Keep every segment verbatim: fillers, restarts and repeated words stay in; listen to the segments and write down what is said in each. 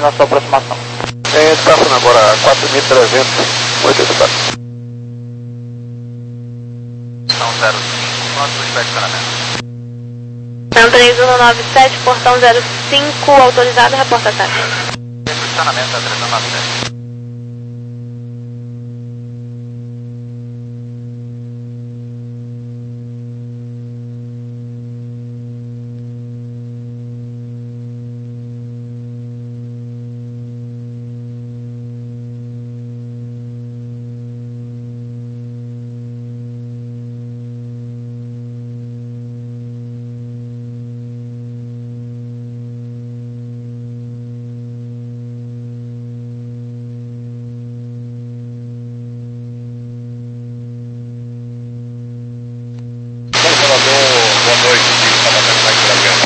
na sua aproximação. É, passando agora quatro mil e trezentos, oito oito quatro. São zero cinco, nosso inspecionamento. São três um nove sete, portão zero cinco, autorizado, reporta a taxa. Inspecionamento a três um nove sete. Boa noite, estava sendo mais programa.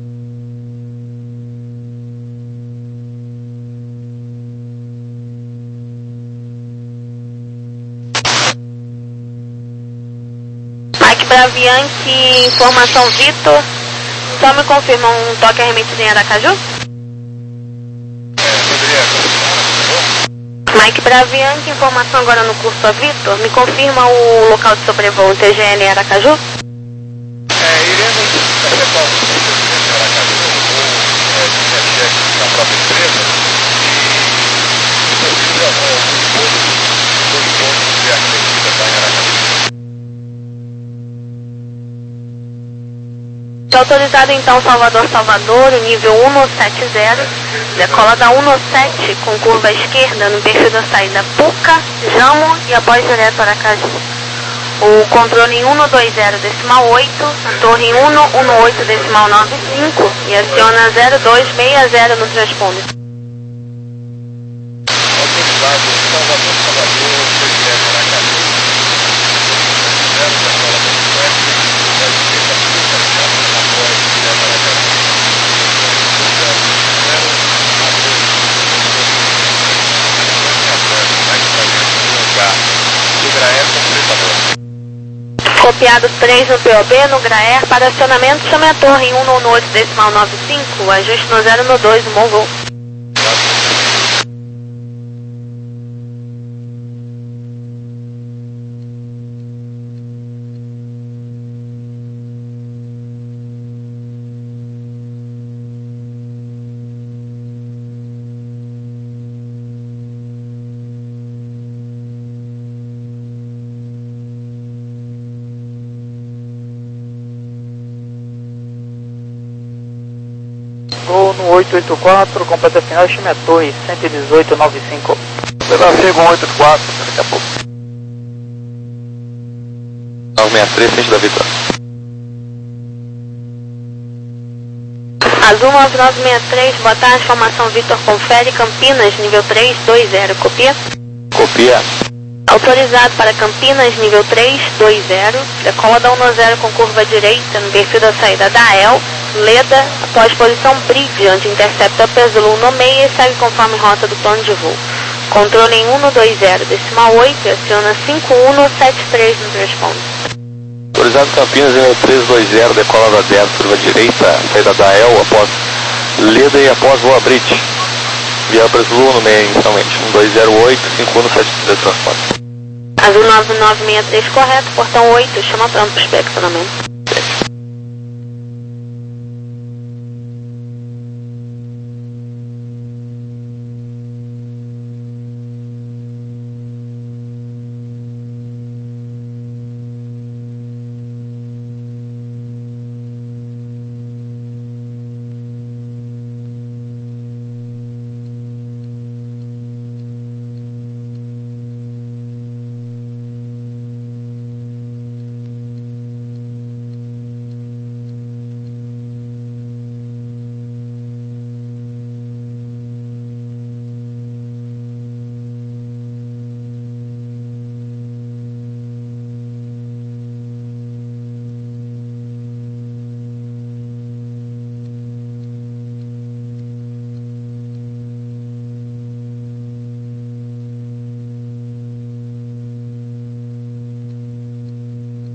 Mike Bravianchi, informação Vitor. Só me confirma um toque arremetido em Aracaju? É, poderia continuar, por favor? Mike Bravianchi, informação agora no curso a Vitor. Me confirma o local de sobrevoo T G N em Aracaju? É, iremos efetuar um serviço em Aracaju, ou é, de cheque da própria empresa, e, se possível, alguns pontos, dois pontos de arremetida lá em Aracaju. Autorizado então Salvador Salvador, nível um sete zero, decola da um sete com curva à esquerda no perfil da saída Puca, Jamo e após direto Aracaju. O controle em um dois zero decimal oito, a torre em um um oito decimal nove cinco e aciona zero dois seis zero no transponder. Autorizado Salvador Salvador, direto Aracaju, zero decola da sete, da esquerda Puca, Jamo e após direto Aracaju. Copiado três no P O B, no Graer, para acionamento, chame a torre em um um oito decimal nove cinco, ajuste no zero no dois, bom voo. Vou no oito oito quatro, completa final, chame a torre cento e dezoito nove cinco. Pela chega um oito quatro, daqui a pouco. nove seis três, frente da Vitória. Azul nove nove seis três, boa tarde, formação Vitor Confere, Campinas, nível três dois zero, copia? Copia. Autorizado para Campinas, nível três dois zero, decola da um zero com curva direita no perfil da saída da E L, Leda, após posição Bridge, onde intercepta Pesulu no meio e segue conforme rota do plano de voo. Controle em um dois zero decimal oito e aciona cinco um sete três no transponder. Autorizado Campinas, nível três dois zero, decola da zero, curva direita, saída da E L, após Leda e após voa Bridge. Via Pesulu no meio, inicialmente, um dois zero oito, cinco um sete três transponder. Azul nove nove seis três, correto, portão oito, chama pronto para inspecionamento.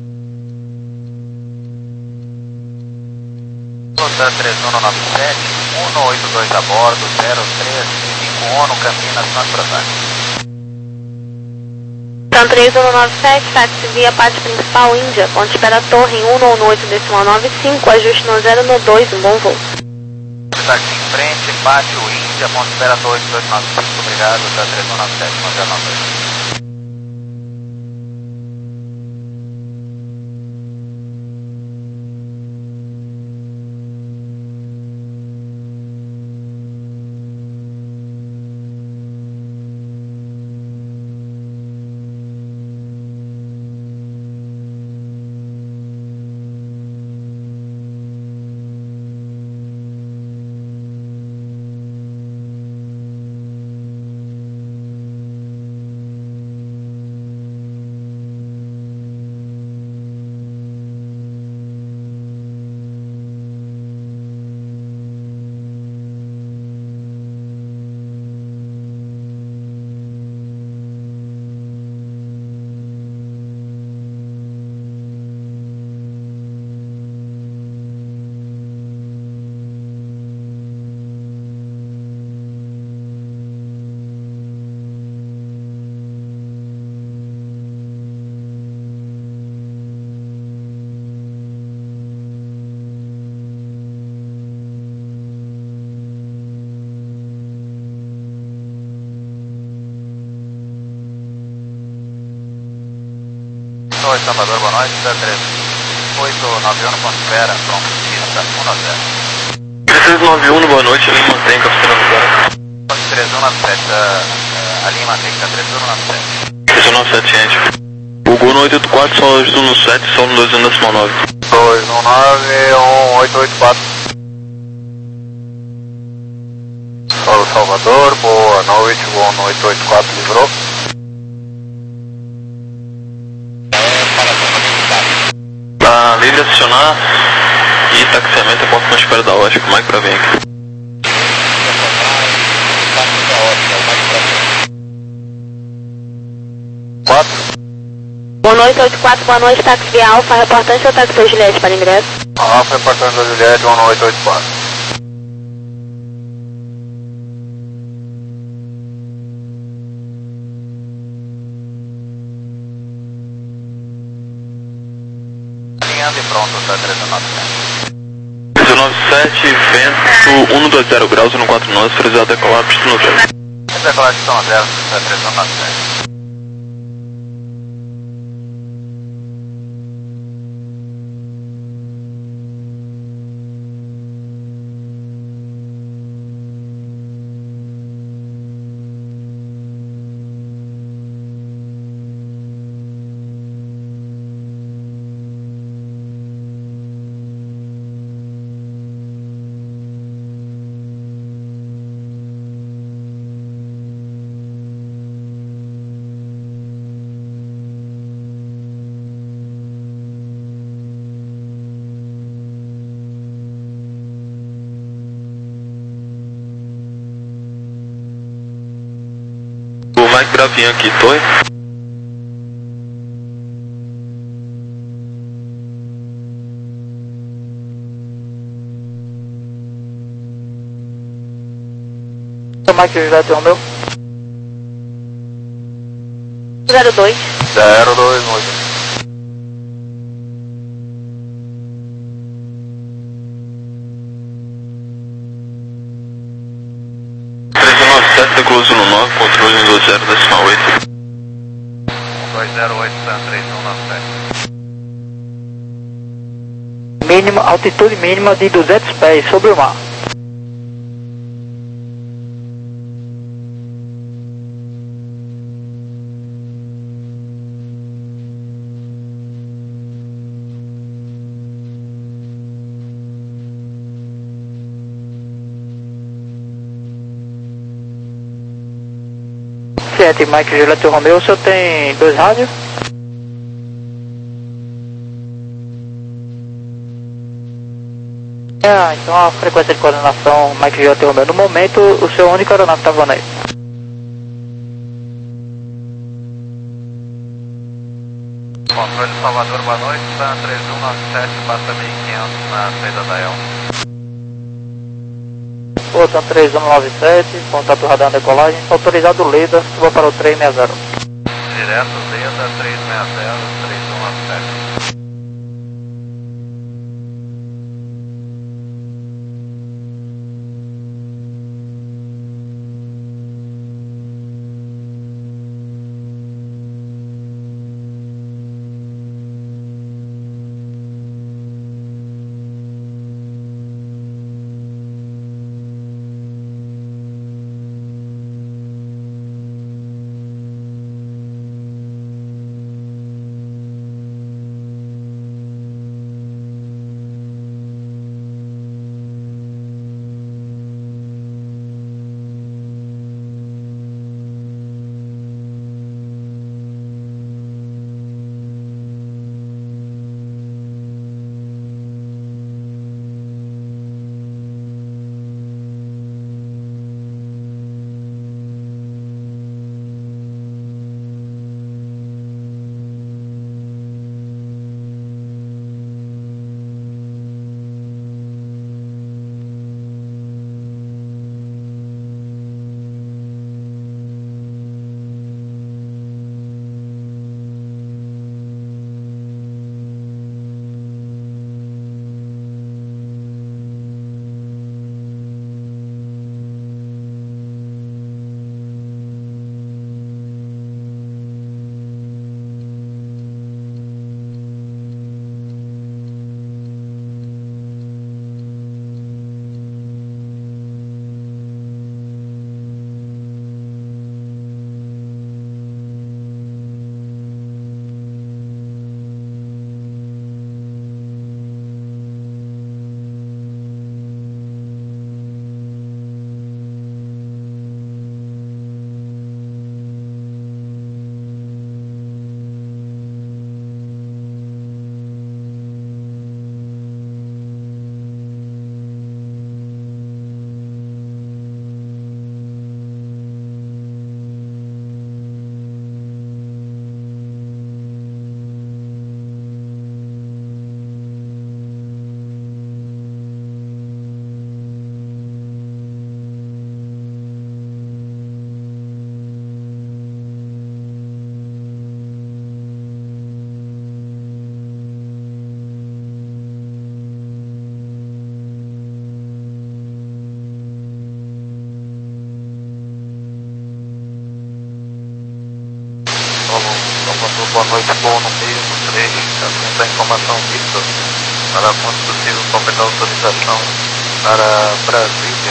Nota três um nove sete, um oito dois a bordo, zero três cinco ONU, Campinas, Norte Brasília. São três um nove sete, táxi via parte principal, Índia, ponto espera torre em um nove oito decimal nove cinco, ajuste no zero no dois, um bom voo. Táxi em frente, pátio, Índia, ponto espera torre dois nove cinco, obrigado, tá três um nove sete, um zero nove dois. Oi, Salvador, boa noite, zero três oito nove um, ponto espera, pronto, pista um nove zero. três nove um, boa noite, Lima mantém, Café Nova três um nove sete, a linha mantém, três um nove sete. três um nove sete, gente. O Gol no oito oito quatro, solo dois um no sete, solo dois um decimal nove. dois um nove um oito oito quatro. Solo Salvador, boa noite, Gol no oito oito quatro, livrou. Tá livre acionar e taxiamento é porta com espera da ótica, o Mike pra vir aqui. quatro. Boa noite, oito quatro, boa noite, táxi via Alfa, reportante ou táxi Juliette para ingresso? Alfa, reportante da Juliette, um oito oito quatro. E pronto, tá três um nove sete. três um nove sete, vento um dois zero graus, um quatro nove, autorizado a decolar, pista no zero. Decolar de São Zero, tá três um nove sete. O Mike Bravinho aqui, Toi. O Mike Juliette Romeu. zero dois. zero dois oito. Decolos no nove, controle um dois zero decimal oito. dois zero oito, três um nove sete. Mínima, altitude mínima de duzentos pés sobre o mar. sete, Mike Juliette Romeu, o senhor tem dois rádios? Ah, então a frequência de coordenação Mike Juliette Romeu. No momento, o seu único aeronave está voando aí. Controle de Salvador, boa noite, Sam três um nove sete, passa mil e quinhentos na saída da El. Força três um nove sete, contato radar decolagem, autorizado Leda, suba para o três seis zero. Direto Leda três seis zero, três um nove sete. Boa noite, bom no meio, no três, atenta a informação Victor, para quando possível completar a autorização para Brasília,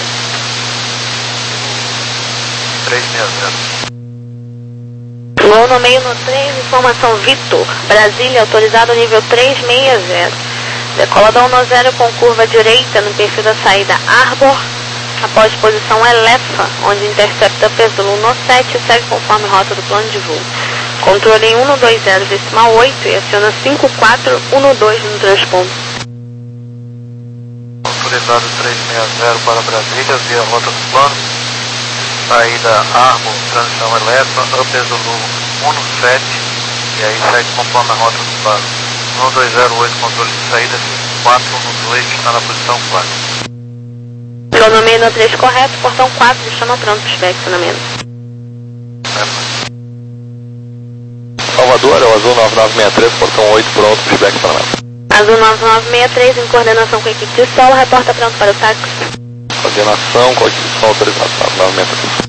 três seis zero. Gol no meio no três, informação Victor, Brasília, autorizado nível três seis zero. Decola da um zero com curva direita no perfil da saída Arbor, após posição Elefa, onde intercepta peso um sete e segue conforme rota do plano de voo. Controle em um dois zero decimal oito e aciona cinco quatro um dois no transpondo. Autorizado três seis zero para Brasília, via rota do plano. Saída Arbor, transição Elefa, up Zulu um sete e aí segue conforme a rota do plano. um dois zero oito, controle de saída, cinco quatro um dois, está na posição quatro. Cronomia no três correto, portão quatro, chama pronto para especcionamento. Salvador, é o Azul nove nove seis três, portão oito, pronto para especcionamento. Azul nove nove seis três, em coordenação com a equipe de solo, reporta pronto para o táxi. Coordenação com a equipe de solo autorizada, nove nove seis três.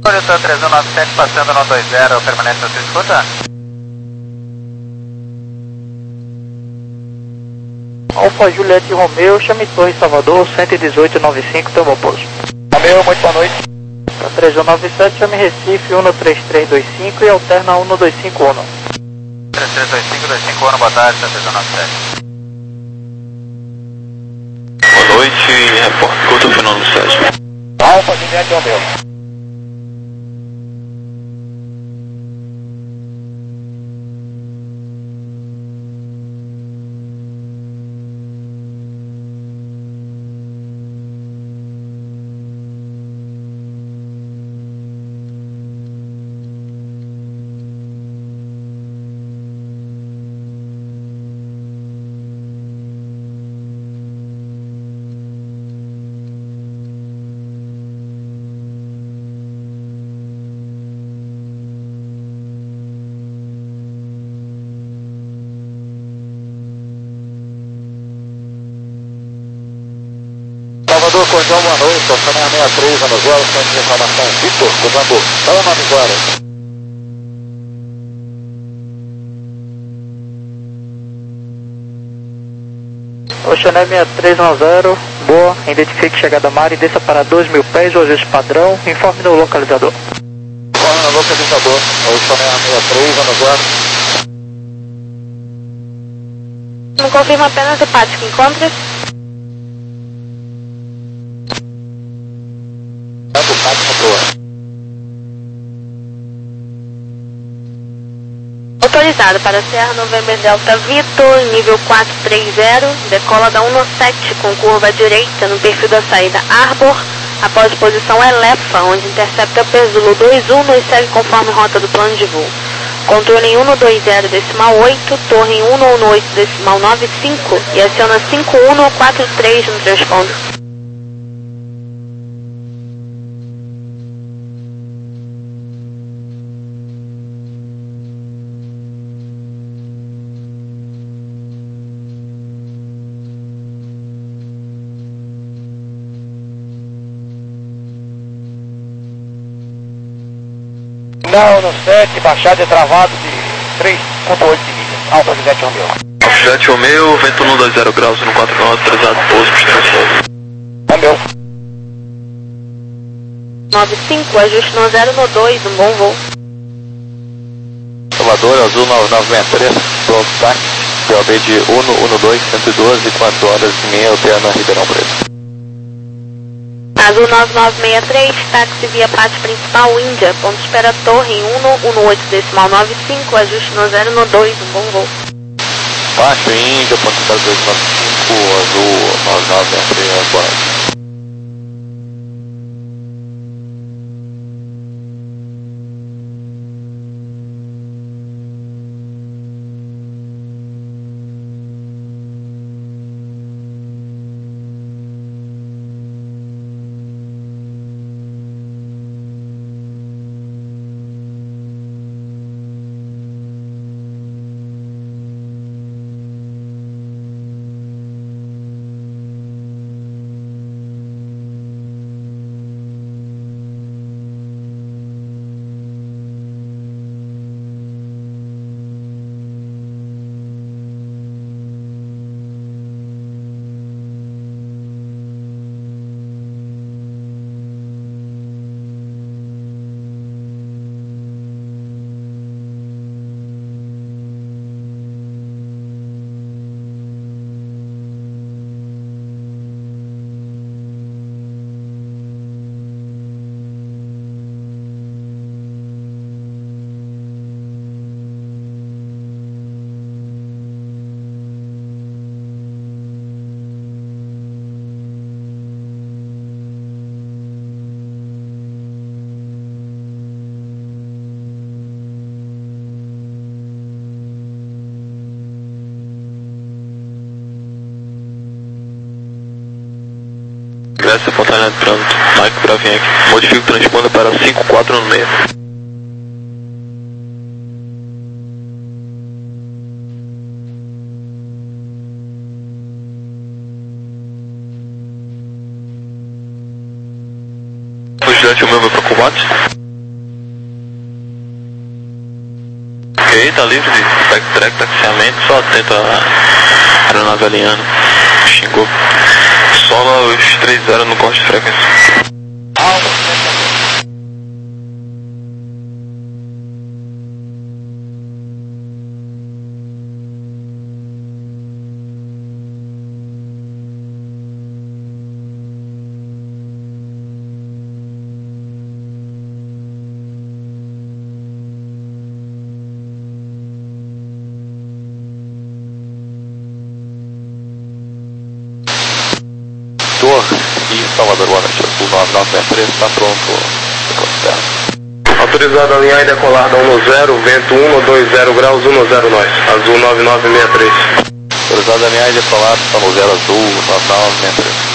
Monitor três um nove sete passando no dois zero, permanece na sua escuta. Alfa Juliette Romeu, chame Torre Salvador, cento e dezoito noventa e cinco, teu pouso. Romeu, muito boa noite. três um nove sete, chame Recife, um três três dois cinco e alterna um dois cinco um. três três dois cinco, dois cinco um, boa tarde, três um nove sete. Boa noite, repórter, conta o final do site. Alfa Juliette Romeu. Salvador, Cordão, boa noite, Oceaneia sessenta e três, anos zero, centro de reclamação, Vitor, Cordão, fala o nome agora. Oceaneia sessenta e três um zero, boa, identifique chegada mar e desça para dois mil pés, o ajuste padrão, informe no localizador. Informe no localizador, Oceaneia sessenta e três, anos zero. Não confirma apenas hepático, encontre? Autorizado para Serra November Delta Vitor, nível quatro três zero, decola da um sete com curva à direita no perfil da saída Arbor, após posição Elefa, onde intercepta Pesulo dois um e segue conforme rota do plano de voo. Controle em um dois zero decimal oito, torre em um oito decimal nove cinco e aciona cinco um quatro três no transponder. Não, no sete, baixada e travado de três ponto oito de milhas. Alfa Juliette Romeu. Alfa Juliette Romeu, vento um dois zero graus no quatro nove, atrasado, pouso para extensão. Romeu. nove cinco, ajuste no zero no dois, um bom voo. Salvador, Azul nove nove seis três, pronto, táxi, P O B de um um dois, cento e doze, quatro horas e meia, alterna Ribeirão Preto. Azul nove nove seis três, táxi via pátio principal Índia, ponto espera torre em um um oito decimal nove cinco, ajuste no zero no dois, um bom voo. Pátio Índia, ponto espera dois nove cinco, Azul nove nove seis três, boa noite. Graça Fontana de Trânsito, Mike Bravinha aqui. Modifica o transponder para cinco quatro um seis. Juliette Romeu para combate. Ok, tá livre de backtrack, taxiamento, só atento a aeronave alinhando. Xingou. Sola os três zero no corte de frequência. E Salvador, boa noite. O nove nove seis três está pronto. Autorizado a alinhar e decolar da um zero, vento um dois zero graus, um zero nós. Azul nove nove seis três. Autorizado a alinhar e decolar, está no zero azul, nove nove seis três.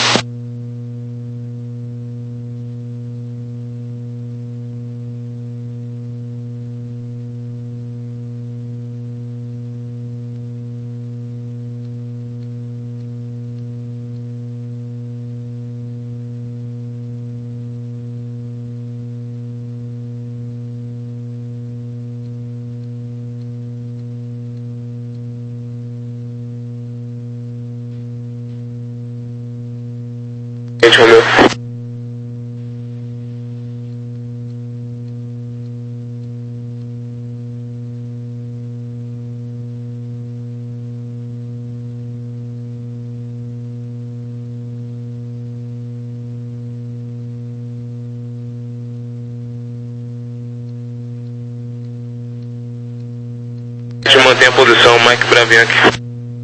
Gente, Romeu. A gente mantém a posição, Mike Bravianchi.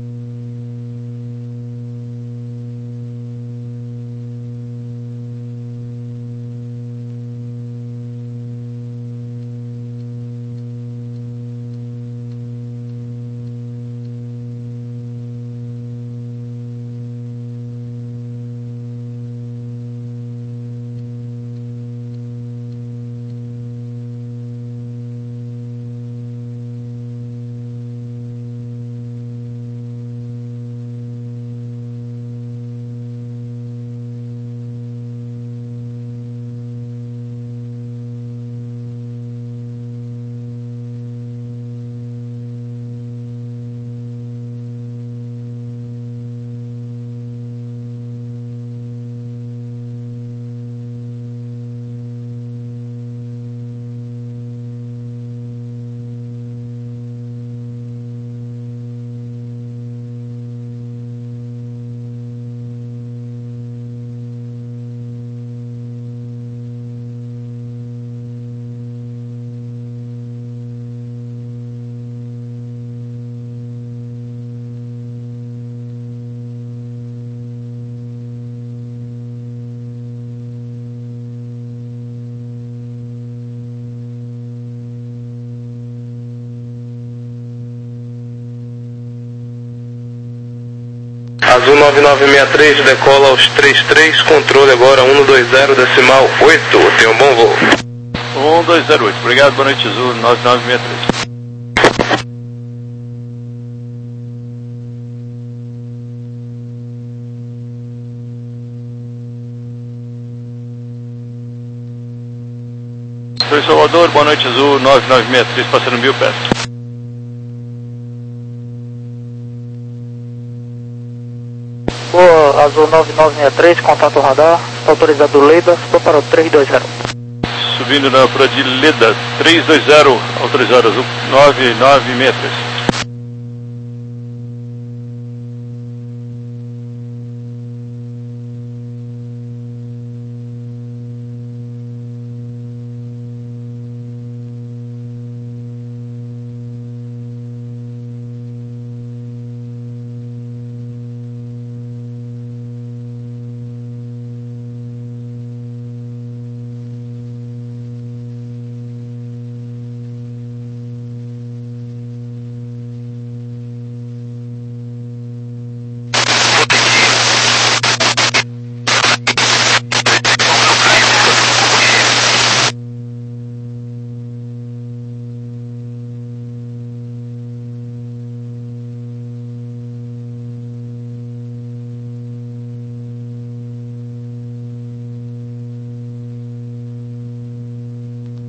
Azul nove nove seis três, decola aos três três, controle agora um dois zero, decimal oito, tenha um bom voo. um dois zero oito, obrigado, boa noite, Azul nove nove seis três. Sou Salvador, boa noite, Azul nove nove seis três, passando mil pés. Boa, Azul nove nove seis três, contato radar, autorizado Leda, estou para o três dois zero. Subindo na altura de Leda, três dois zero, autorizado Azul nove nove seis três.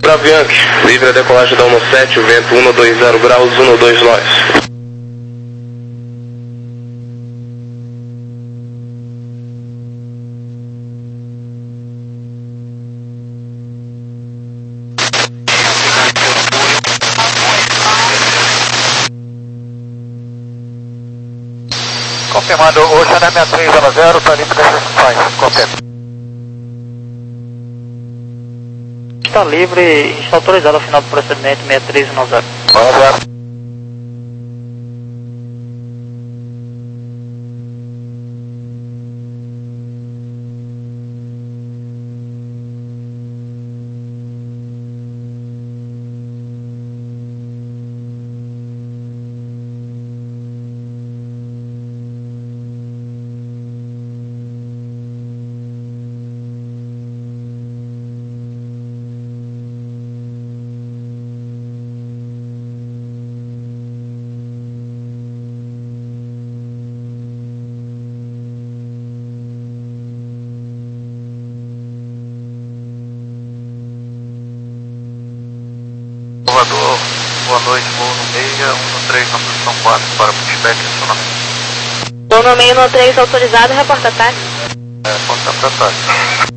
Bravianque, livre a decolagem da sete, o vento um dois zero graus, um dois nove. Confirmando, Ocean M três zero zero, está livre das instruções. Confirma. Está livre e está autorizado ao final do procedimento seis três um zero. zero. Salvador, boa noite, voo no meia, um no três na posição quatro, para pushback e acionamento. Voo no meio no três autorizado, reporta ataque. É, ponta para ataque.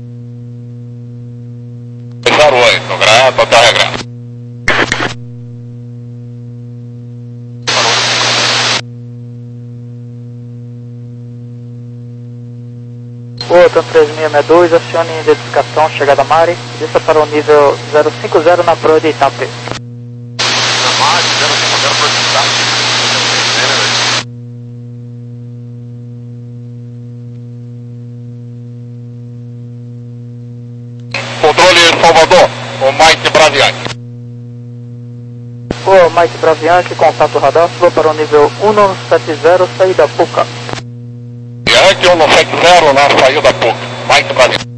zero oito, grado, carregado. Outra três seis seis dois, acione identificação, chegada Mari, desça para o nível zero cinco zero na proa de Itape. Controle Salvador, o Mike Bravianque. O Mike Bravianque, contato radar, suba para o nível um sete zero, saída Puca. Yankee um sete zero na saída da Puca, Mike Bravianque.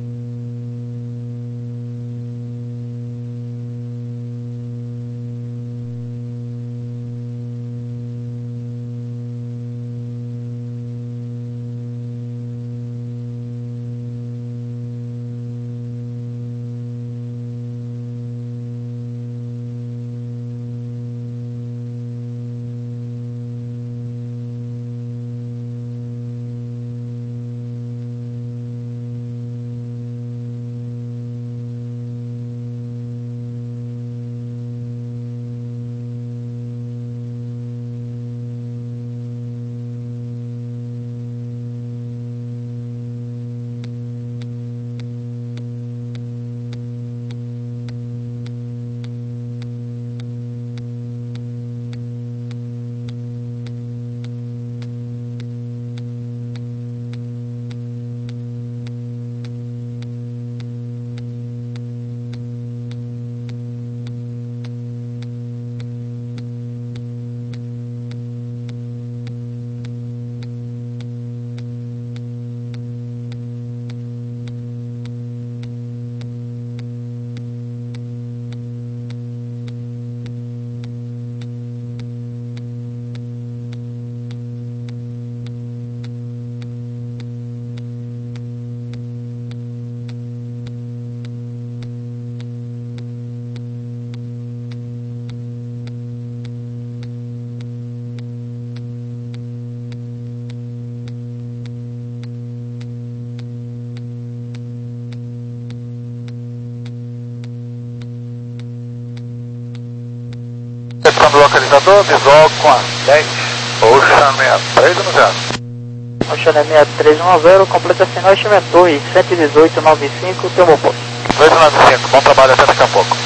Recepção do localizador, visual com a dez, Ocean seis três um zero. Ocean seis três um zero, completa sinal estimator e cento e dezoito noventa e cinco, teu posto. dois nove cinco, bom trabalho até daqui a pouco.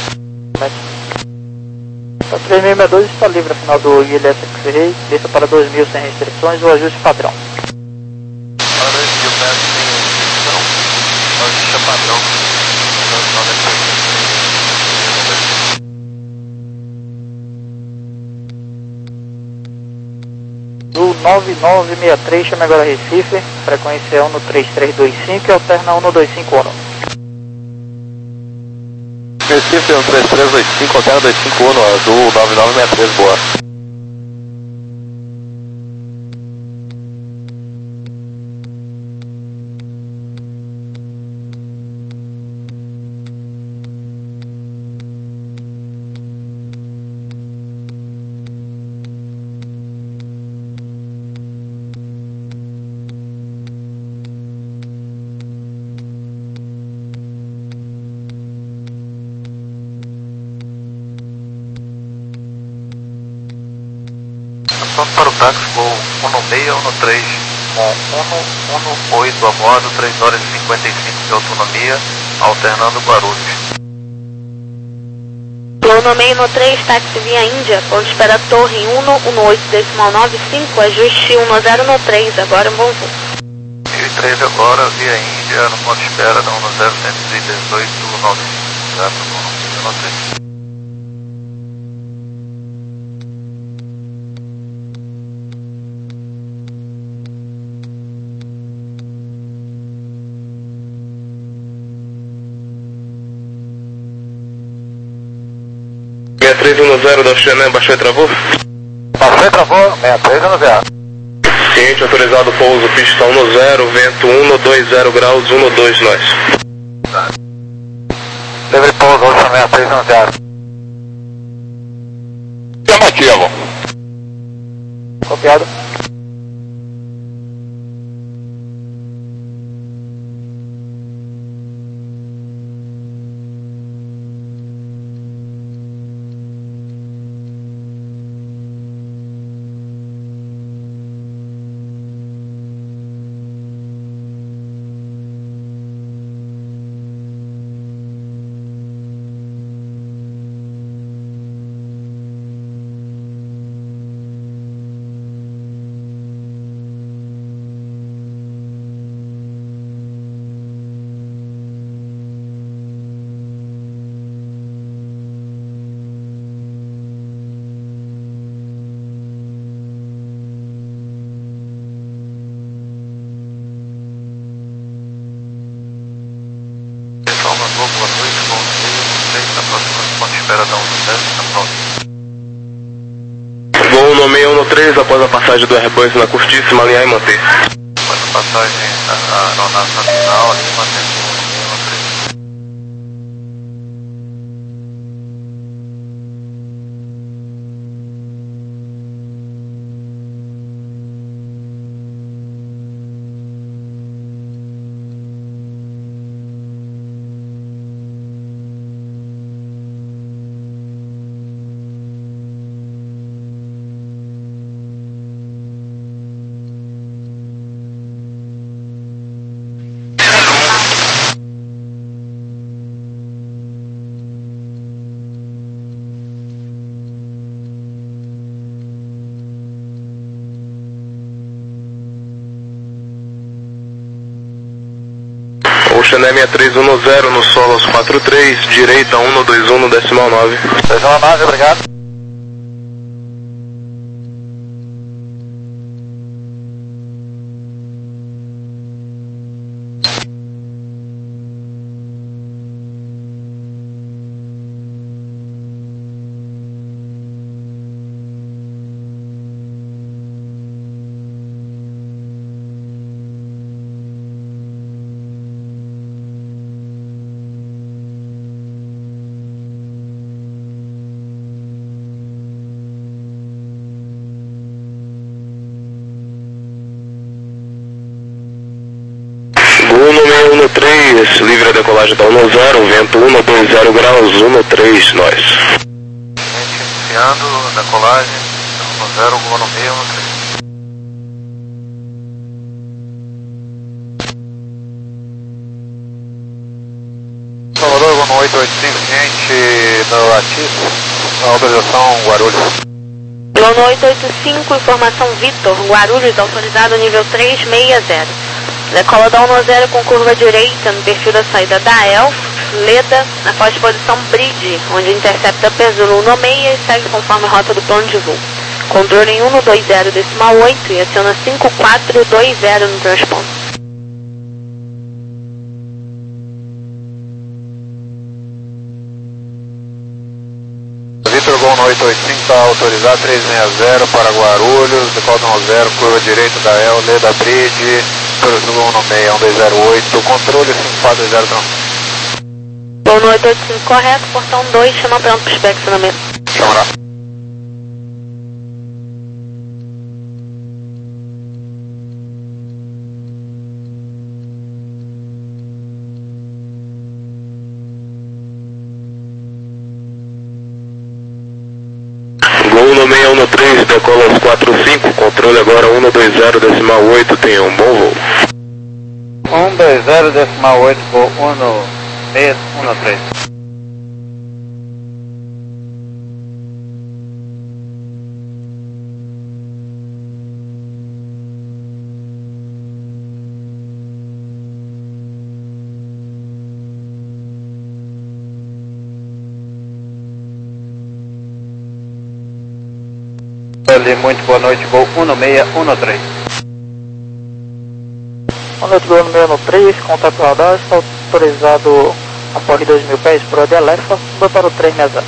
A três seis seis dois está livre a final do I L S X-Ray, desça para dois mil sem restrições, o ajuste padrão. Para dois mil metros sem restrição, ajuste padrão, do nove nove seis três, chama agora Recife, frequência um três três dois cinco e alterna um dois cinco um. Recife um três três dois cinco, alterna dois cinco um, azul nove nove seis três, boa. Pronto para o táxi, voo um seis um três com um um oito a bordo, três horas e cinquenta e cinco de autonomia, alternando Guarulhos. Plano meio no três, táxi via Índia, ponto de espera torre um um oito decimal nove cinco, ajuste um zero no três, agora um bom voo. mil e três agora, via Índia, no ponto de espera da um zero cento e dezoito nove cinco, zero no três. seis três um zero da Oceané, baixou e travou? Baixou e travou, seis três um zero. Ciente, autorizado pouso, pista um zero, vento um dois zero graus, um dois nós. Livre pouso, Ocean seis três um zero. Chamativo. Copiado. Boa noite, bom dia, na próxima ponto de espera da um zero, na próxima. Voo no seis um três, após a passagem do Airbus na curtíssima, alinhar e manter. Após a passagem da aeronave nominal, ali mantendo o seis um três. Oceané seis três um zero no Solos quatro três, direita um dois um no decimal nove. Decimal nove, obrigado. Gol no seis um três, livre a decolagem da um zero, vento um dois zero graus, um três nós. Gente, iniciando decolagem, um zero, gol no seis um três. Salvador, gol no oito oito cinco, gente, no Atis, autorização Guarulhos. Plano oito oito cinco, informação Vitor, Guarulhos, autorizado nível três seis zero. Decola da um zero com curva direita no perfil da saída da Elf, Leda, na pós-posição Bridge, onde intercepta Pesulo um seis e segue conforme a rota do plano de voo. Controle em um dois zero decimal oito e aciona cinco quatro dois zero no transponder. Vitor, gol no oito oito cinco, está autorizado três seis zero para Guarulhos, decola um zero, curva direita da El, Leda Bridge, Pesulo um seis um dois zero oito, controle cinco quatro dois zero, pronto. Gol no oito oito cinco correto, portão dois, chama pronto para inspecionamento. Chamará. Gol no seis um três, decola aos quatro cinco, controle agora um dois zero decimal oito, tenha um bom voo. um dois zero decimal oito, voo um seis um três. Muito boa noite, voo um seis um três. Boa noite, Gol um seis um três, contato radar, está autorizado após dois mil pés por de Alefa, para o três seis zero.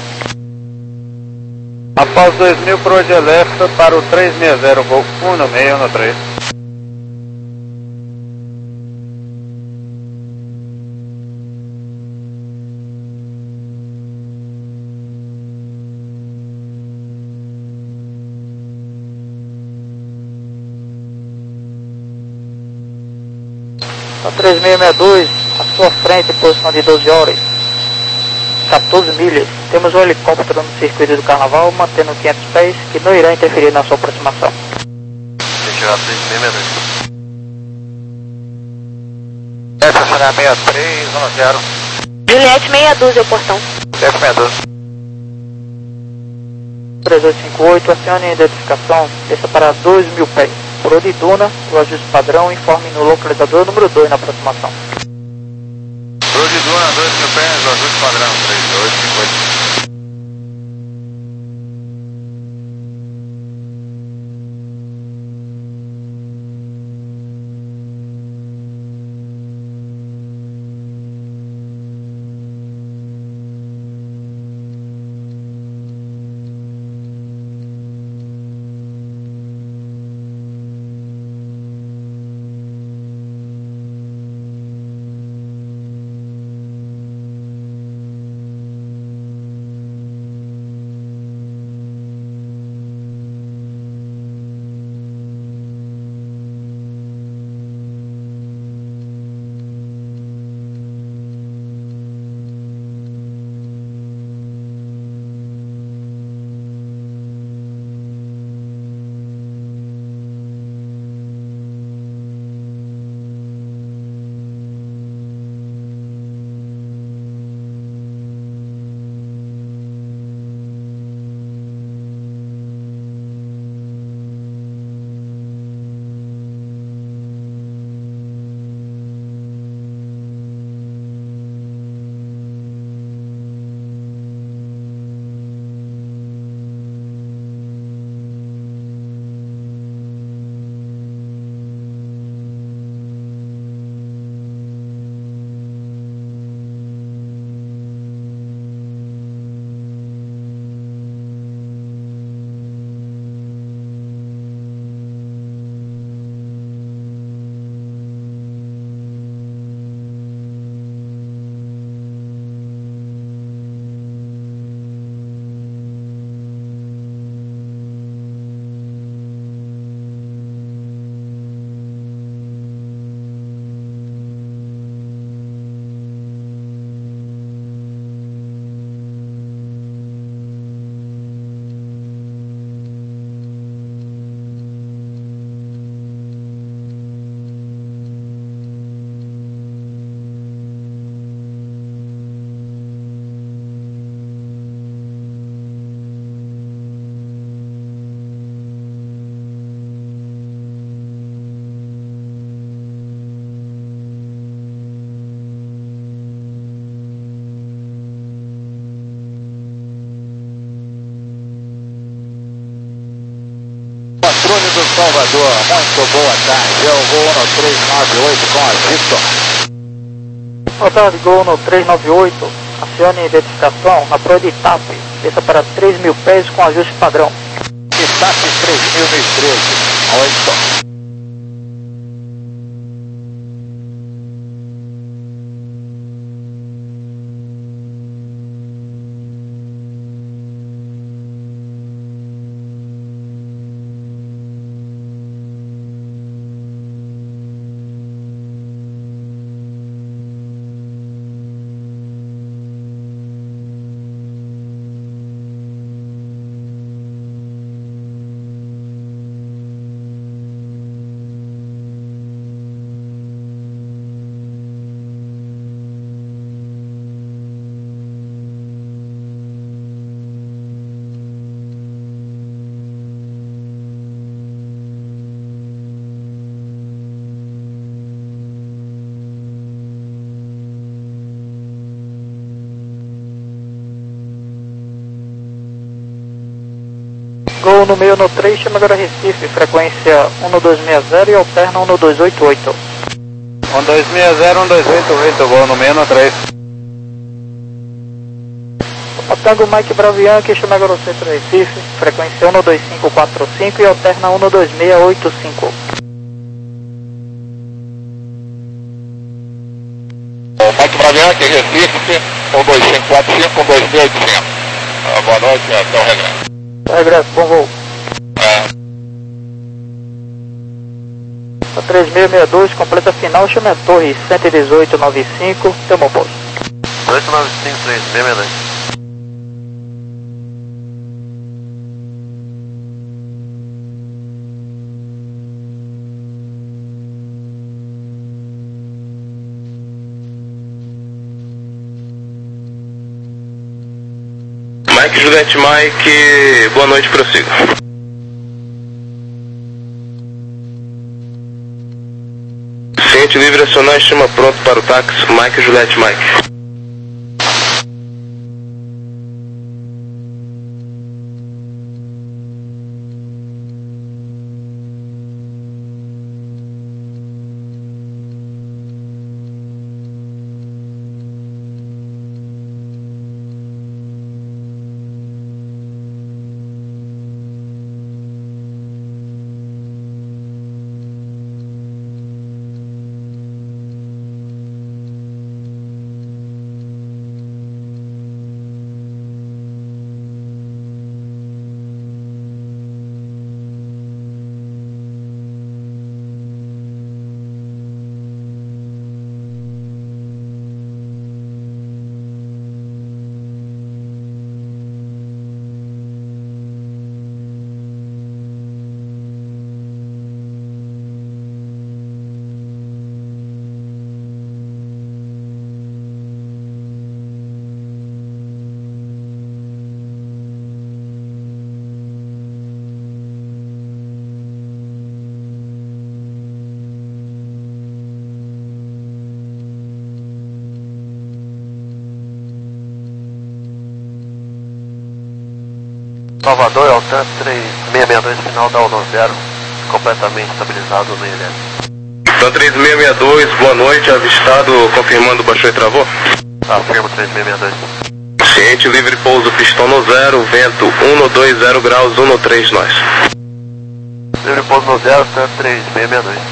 Após dois mil por de Alefa para o três seis zero, voo um seis um três. A três seis seis dois, à sua frente, posição de doze horas, quatorze milhas. Temos um helicóptero no circuito do Carnaval, mantendo quinhentos pés, que não irá interferir na sua aproximação. Deixa eu três seis seis dois. Essa será seis três um zero. Juliette meia dúzia, o portão. F seis dois. três oito cinco oito, acione a identificação, desça para dois mil pés. Por de Duna, o ajuste padrão, informe no localizador número dois na aproximação. Por de Duna, dois mil pés, o ajuste padrão, três oito cinco oito. Controle do Salvador, muito boa tarde, eu vou no três nove oito com a Victor. Boa tarde, Gol no três nove oito, acione a identificação na proa de Itape, desça para três mil pés com ajuste padrão. Itape três mil e treze, oito. no meio no três, chama agora Recife, frequência um dois seis zero e alterna um dois oito oito. um dois seis zero, um dois oito oito, vou no meio no três. Tango Mike Bravo Yankee, chama agora Centro Recife, frequência um dois cinco quatro cinco e alterna um dois seis oito cinco. Mike Bravo Yankee, Recife, um dois cinco quatro cinco, um dois seis oito cinco. Ah, boa noite, até o regresso. Regresso, bom voo. É. A três seis seis dois, completa final, chama a Torre cento e dezoito noventa e cinco, tem um bom pouso. oito nove cinco três seis seis dois. Mike Juliette Mike, boa noite, prossiga. Ciente livre acionar, chama pronto para o táxi, Mike Juliette Mike. Salvador, Altan três seis seis dois, final da um zero, completamente estabilizado no I L S. Então três seis seis dois, boa noite, avistado, confirmando, baixou e travou? Afirmo três seis seis dois. Ciente livre pouso, pistão no zero, vento um dois zero graus, um três nós. Livre pouso no zero, Altan três seis seis dois.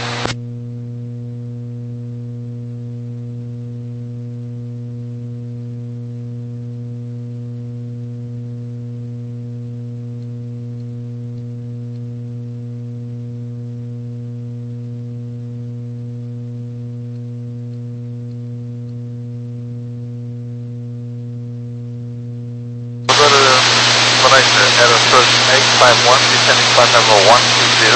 eight five one, descending flight level one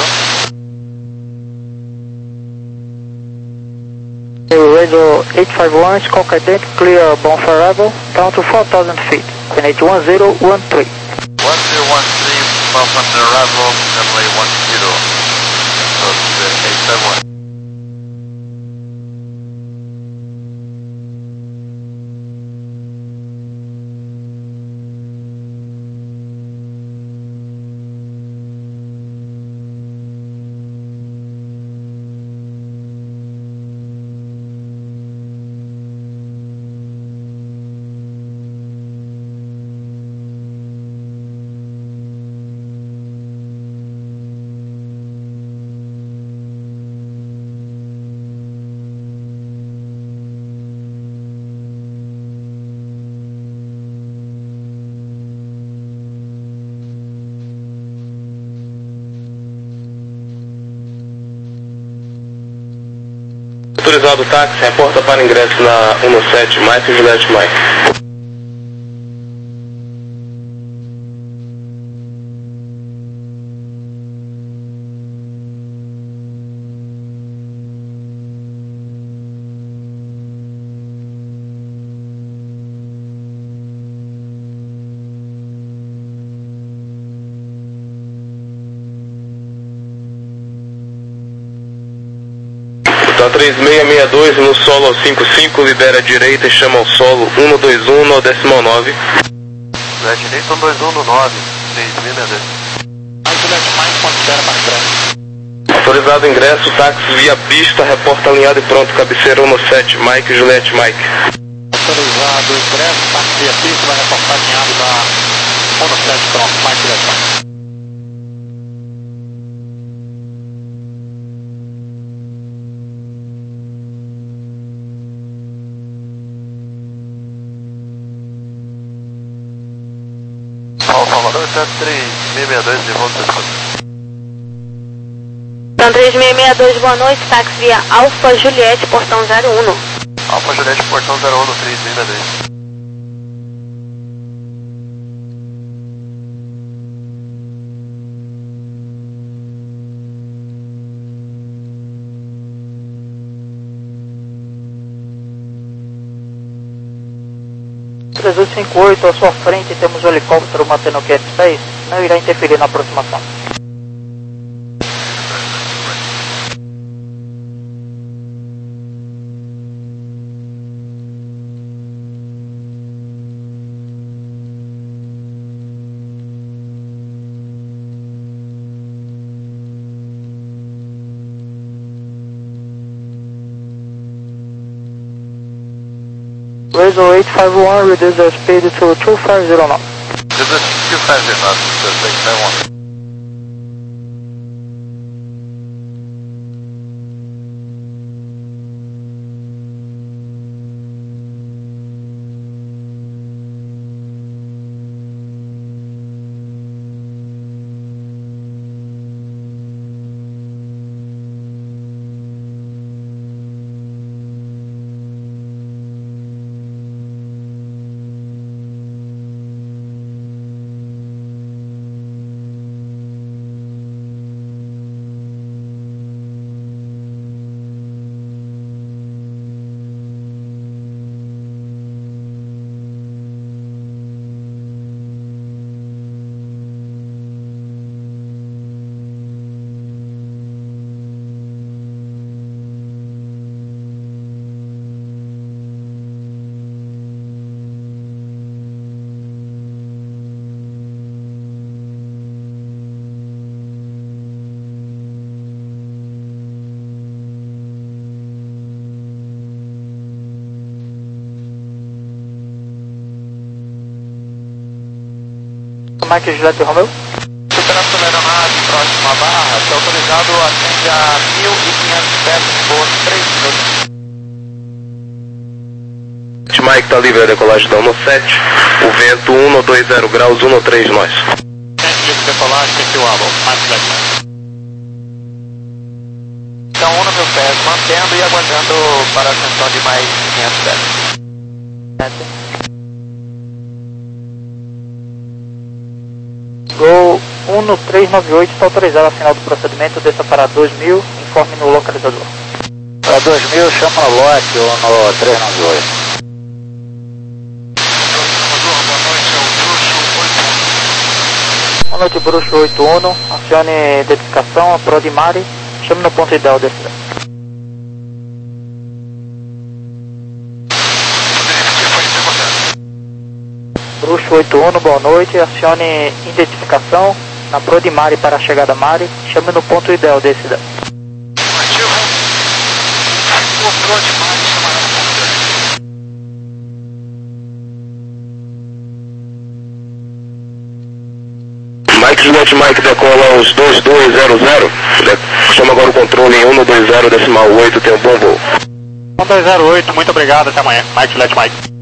two zero. Radio eight five one, Skunk Identity, clear bound for arrival, down to four thousand feet, coordinate one zero one three. one zero one three, bound from the arrival, runway one zero. So the eight five one. Autorizado o táxi, reporta para ingresso na um sete, Mike Juliette Mike. Então três seis seis dois no solo cinco cinco, libera a direita e chama ao solo um dois um no decimal nove. Na direita um dois um no nove, três seis seis dois. espera para ingresso. Autorizado ingresso, táxi via pista, reporta alinhado e pronto, cabeceira um sete, Mike, Juliette, Mike. Autorizado ingresso, táxi via pista, vai reportar alinhado da um sete, pronto, Mike, Juliette, Mike. Salvador, sete três seis seis dois, de volta a Então três seis seis dois, boa noite, táxi via Alfa Juliette, portão zero um. Alfa Juliette, portão zero um, três seis seis dois. trezentos e cinquenta e oito, à sua frente temos o helicóptero mantendo o Cat Space, não irá interferir na aproximação. Razor eight five one, reduce the speed to two five zero knots. This is two five zero knots, this is eight one. Mike, Juliette, Romeo. Superando a aeronave próxima à barra, está autorizado atende a mil e quinhentos metros por três minutos. Mike tá livre a decolagem da um sete, o vento um dois zero graus, um três nós. Tente livre decolagem, tem que o abo, Mike, Juliette, Mike. Então, um no mil pés, mantendo e aguardando para a ascensão de mais quinhentos metros. Gol um três nove oito, está autorizado a final do procedimento, desça para dois mil, informe no localizador. Para dois mil, chama o lote no três nove oito. Boa noite, Bruxo oito um, acione identificação, a Prodimari, chame no ponto ideal desse. Bruxo oito um, boa noite, acione identificação na Prodimari para a chegada Mari, chame no ponto ideal desse. Ativo. O Prodimari chamará no ponto ideal. Mike, Juliette, Mike, decola os dois dois zero zero, chama agora o controle em um dois zero decimal oito, tem um bom voo. um dois zero oito, muito obrigado, até amanhã. Mike, Juliette, Mike.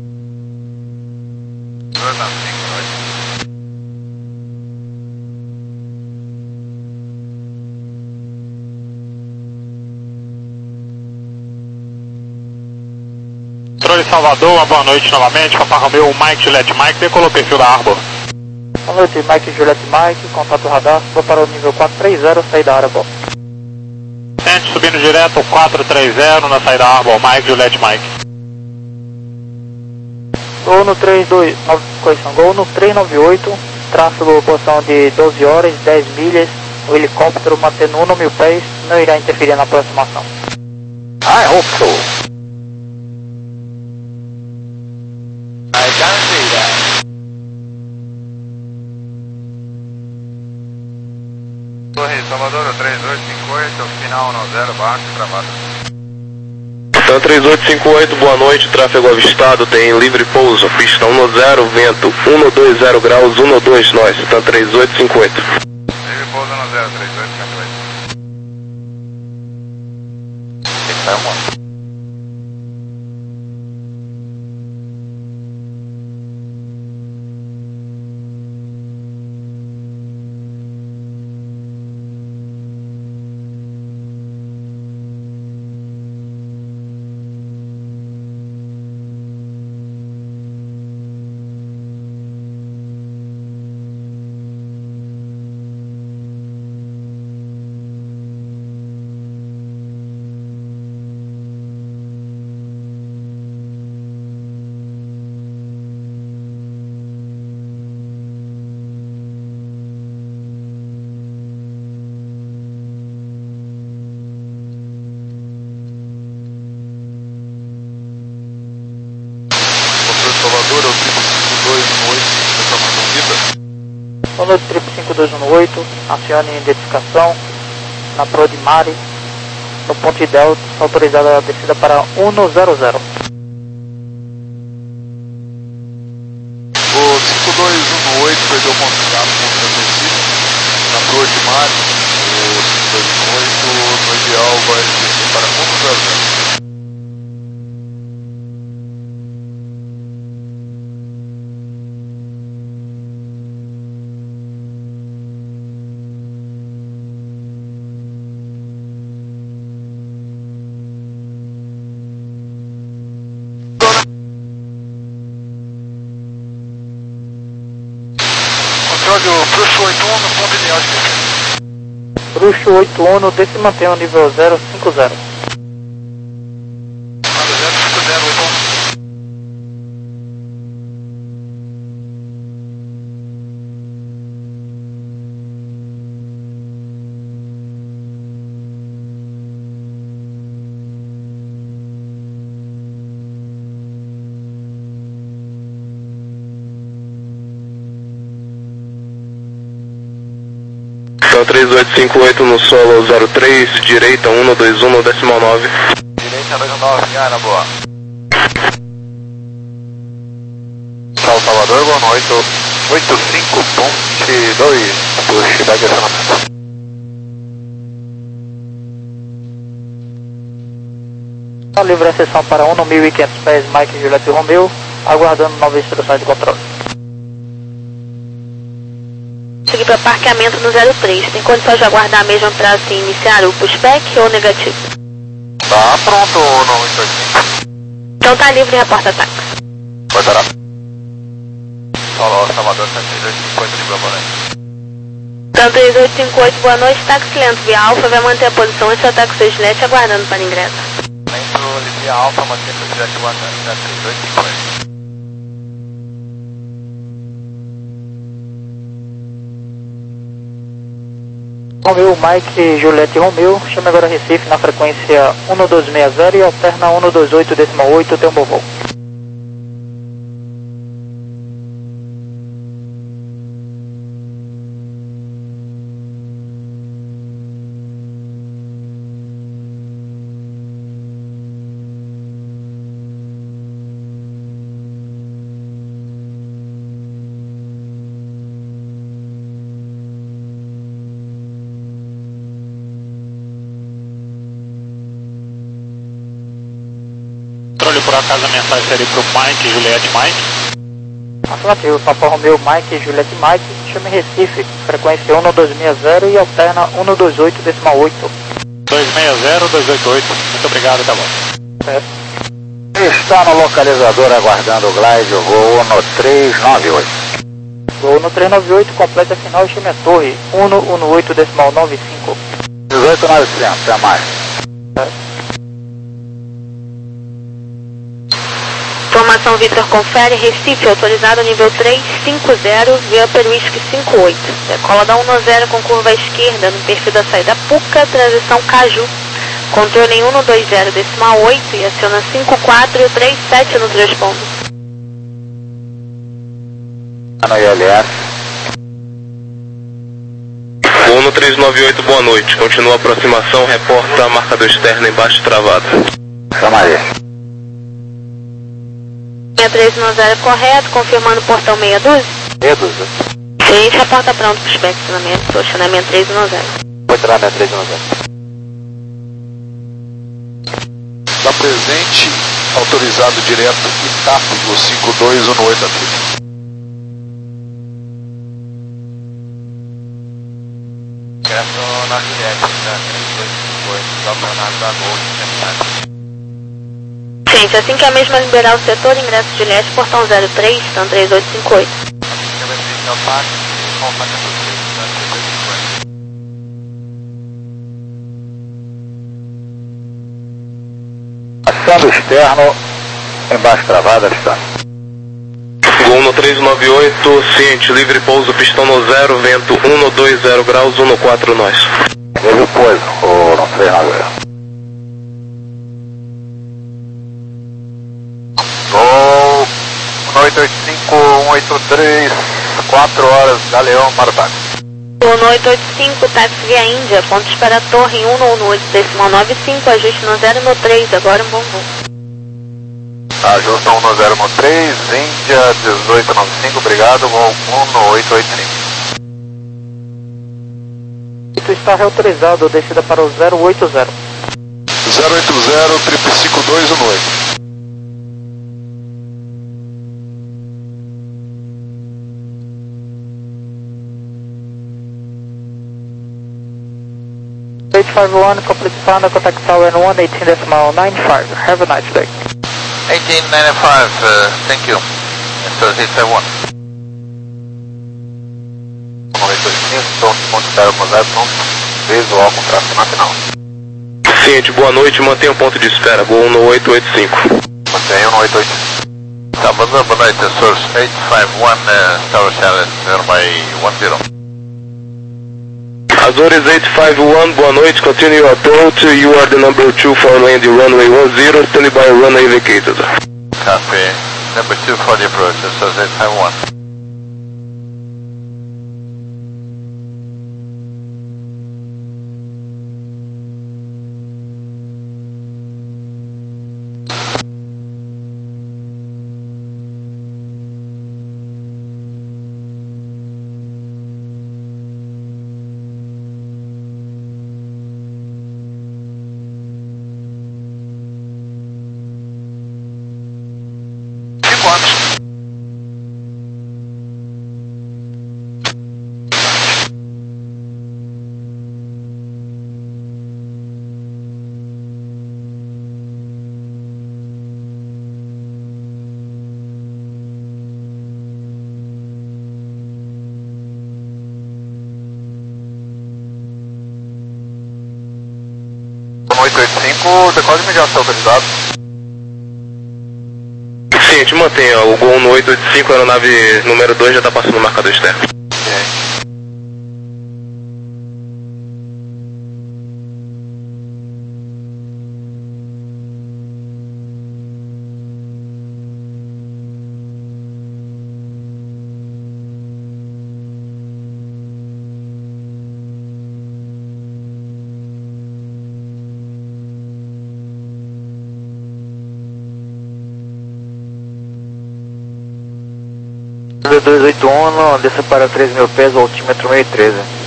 Controle Salvador, uma boa noite novamente, Papa Romeo, Mike, Juliette, Mike, decolou o perfil da Arbor. Boa noite, Mike, Juliette, Mike, contato radar, vou para o nível quatro três zero, saída área, bom. Tente subindo direto, quatro três zero, na saída Arbor, Mike, Juliette, Mike. Gol no três dois nove, correção, Gol no três nove oito, traço posição de doze horas, dez milhas, o helicóptero mantendo um mil pés, não irá interferir na aproximação. I hope so. I guarantee that. zero, barco travado. Então três oito cinco oito, boa noite, tráfego avistado, tem livre pouso, pista um zero, vento um dois zero graus, um dois nós, então três oito cinco oito. Livre pouso um zero, três oito cinco oito. Tem que sair um monte. Salvador, é o triplo cinco dois um oito, informação vida. Boa noite, triplo cinco dois um oito, acione identificação na proa de Mari, no ponto ideal, autorizada a descida para um zero zero. O cinco dois um oito perdeu contato com o transmitido na proa de Mari, o cinco dois um oito no ideal vai descer para um zero zero. Controle o Bruxo oito um no ponto ideal de descida. Bruxo oito um, desce e mantém o nível zero cinco zero. zero cinco zero oito um. Então três oito cinco oito no solo zero três, direita um dois um no decimal nove. Direita dois nove, ah, na boa. Sal Salvador, boa noite. oito cinco ponto dois, push da direcionamento. A livre acessão para um mil e quinhentos pés, Mike Juliette Romeo, aguardando novas instruções de controle. Segui para parqueamento no zero três. Tem condição de aguardar mesmo para se iniciar o pushback ou negativo? Tá pronto, não, oito cinco. Então tá livre a porta táxi. Porta lá. Solo Salvador, três oito cinco oito, boa noite. Então três oito cinco oito, boa noite, táxi lento via Alfa, vai manter a posição esse ataque seu Gillette aguardando para ingresso. Lento via Alfa, mantém seu Gillette aguardando, três oito cinco oito. Romeo, Mike, Juliette Romeo, chame agora Recife na frequência um dois seis zero e alterna um dois oito decimal oito, tem um bom voo. Controle, por acaso a mensagem seria para o Mike, Juliette Mike? Afirmativo, Papa Romeo, Mike, Juliette Mike, chame Recife, frequência um dois seis zero e alterna um dois oito decimal oito. dois seis zero, dois oito oito, muito obrigado, tá bom. Certo. Está no localizador aguardando o glide, o voo no três nove oito. Voo no três nove oito, completa final e chame a torre um um oito decimal nove cinco. dezoito novecentos, até mais. Certo. Informação Victor confere, Recife, autorizado nível três cinco zero, via Peruísque cinco oito. Decola da um zero com curva à esquerda, no perfil da saída Puca, transição Caju. Controle em um dois zero decimal oito e aciona cinco quatro três sete no transponder. No I L S. um três nove oito, boa noite. Continua a aproximação, reporta marcador externo embaixo travado. Chama aí. seis três nove zero correto, confirmando o portão meia dúzia. Meia dúzia. Sim, reporta pronto para o inspecionamento, estou chamando seis três nove zero. Vou entrar na três nove zero. Está presente, autorizado direto Itapo do cinco dois um oito aqui. Ingresso na Juliette, né? três dois cinco oito, campeonato da Gol, Gente, assim que a mesma liberar o setor, ingresso de Juliette, portão zero três, então três oito cinco oito. Ação externo, embaixo travado, Alexandre. Gol no três nove oito, ciente, livre pouso, pistão no zero, vento um dois zero graus, um quatro nós. Livre pouso, ou no três nove oito. Gol oito oito cinco um oito três, quatro horas, Galeão para o táxi. Uno oito oito cinco, táxi via Índia, ponto de espera torre um no oito, decimal nove cinco, ajuste no zero no três, agora um bom voo. Ajusta um no zero no três, Índia dezoito noventa e cinco, obrigado, voo um no oito oito cinco. Tu está reautorizado, descida para o zero oito zero. zero oito zero, triplo cinco dois um oito. eight five one, complete sound, contact tower one eighteen decimal nine five. Have a nice day. eighteen ninety-five, uh, thank you. Então, eight five one. oito oito cinco, ponto zero zero, pronto. Visual com tráfego na final. Ciente, boa noite, mantenha o ponto de espera, gol no oito oito cinco. Mantenha no oito oito cinco. Tá, boa noite, source eight five one, uh, Tower Challenge, runway one zero. Azores eight five one, boa noite, continue your approach, you are the number two for landing runway one zero, standing by runway vacated. Copy, number two for the approach, Azores eight five one. oito oito cinco, decode imediato autorizado. Ciente, mantenha o gol no oito oito cinco, aeronave número dois já está passando o marcador externo. Okay. dois oito um, desça para três mil pés, altímetro meio treze.